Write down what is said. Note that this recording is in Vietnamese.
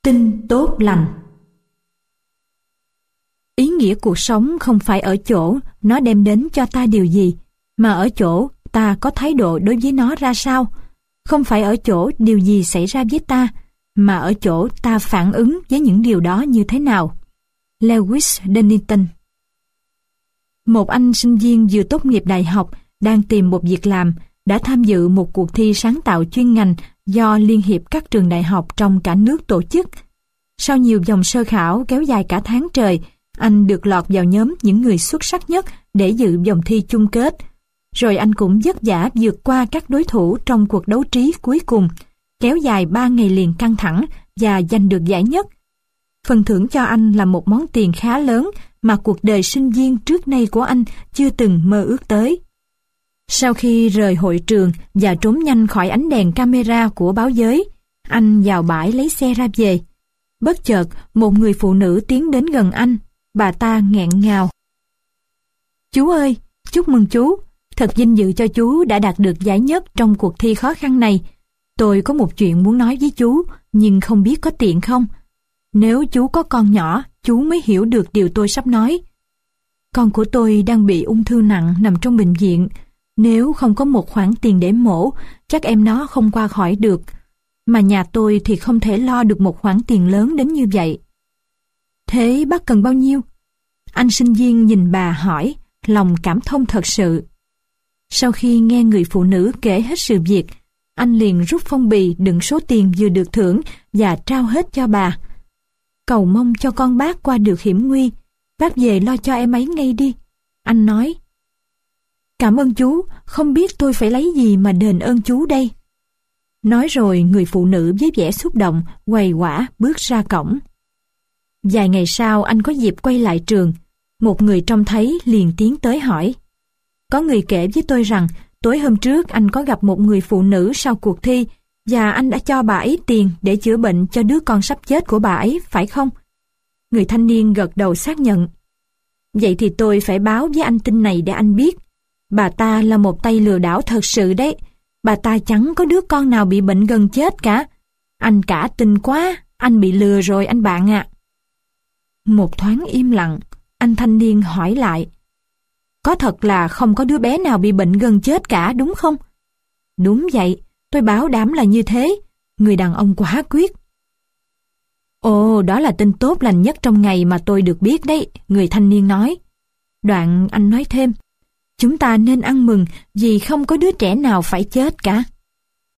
Tin tốt lành. Ý nghĩa cuộc sống không phải ở chỗ nó đem đến cho ta điều gì, mà ở chỗ ta có thái độ đối với nó ra sao. Không phải ở chỗ điều gì xảy ra với ta, mà ở chỗ ta phản ứng với những điều đó như thế nào. Lewis Dennington. Một anh sinh viên vừa tốt nghiệp đại học đang tìm một việc làm đã tham dự một cuộc thi sáng tạo chuyên ngành do Liên hiệp các trường đại học trong cả nước tổ chức. Sau nhiều vòng sơ khảo kéo dài cả tháng trời, anh được lọt vào nhóm những người xuất sắc nhất để dự vòng thi chung kết. Rồi anh cũng vất vả vượt qua các đối thủ trong cuộc đấu trí cuối cùng, kéo dài 3 ngày liền căng thẳng và giành được giải nhất. Phần thưởng cho anh là một món tiền khá lớn mà cuộc đời sinh viên trước nay của anh chưa từng mơ ước tới. Sau khi rời hội trường và trốn nhanh khỏi ánh đèn camera của báo giới, anh vào bãi lấy xe ra về. Bất chợt, một người phụ nữ tiến đến gần anh. Bà ta nghẹn ngào. Chú ơi, chúc mừng chú. Thật vinh dự cho chú đã đạt được giải nhất trong cuộc thi khó khăn này. Tôi có một chuyện muốn nói với chú, nhưng không biết có tiện không? Nếu chú có con nhỏ, chú mới hiểu được điều tôi sắp nói. Con của tôi đang bị ung thư nặng nằm trong bệnh viện. Nếu không có một khoản tiền để mổ, chắc em nó không qua khỏi được. Mà nhà tôi thì không thể lo được một khoản tiền lớn đến như vậy. Thế bác cần bao nhiêu? Anh sinh viên nhìn bà hỏi, lòng cảm thông thật sự. Sau khi nghe người phụ nữ kể hết sự việc, anh liền rút phong bì đựng số tiền vừa được thưởng và trao hết cho bà. Cầu mong cho con bác qua được hiểm nguy, bác về lo cho em ấy ngay đi. Anh nói. Cảm ơn chú, không biết tôi phải lấy gì mà đền ơn chú đây. Nói rồi người phụ nữ với vẻ xúc động quầy quả bước ra cổng. Vài ngày sau anh có dịp quay lại trường. Một người trông thấy liền tiến tới hỏi. Có người kể với tôi rằng tối hôm trước anh có gặp một người phụ nữ sau cuộc thi và anh đã cho bà ấy tiền để chữa bệnh cho đứa con sắp chết của bà ấy, phải không? Người thanh niên gật đầu xác nhận. Vậy thì tôi phải báo với anh tin này để anh biết. Bà ta là một tay lừa đảo thật sự đấy. Bà ta chẳng có đứa con nào bị bệnh gần chết cả. Anh cả tin quá, anh bị lừa rồi anh bạn ạ. Một thoáng im lặng, anh thanh niên hỏi lại. Có thật là không có đứa bé nào bị bệnh gần chết cả đúng không? Đúng vậy, tôi bảo đảm là như thế. Người đàn ông quả quyết. Ồ, đó là tin tốt lành nhất trong ngày mà tôi được biết đấy, người thanh niên nói. Đoạn anh nói thêm. Chúng ta nên ăn mừng vì không có đứa trẻ nào phải chết cả.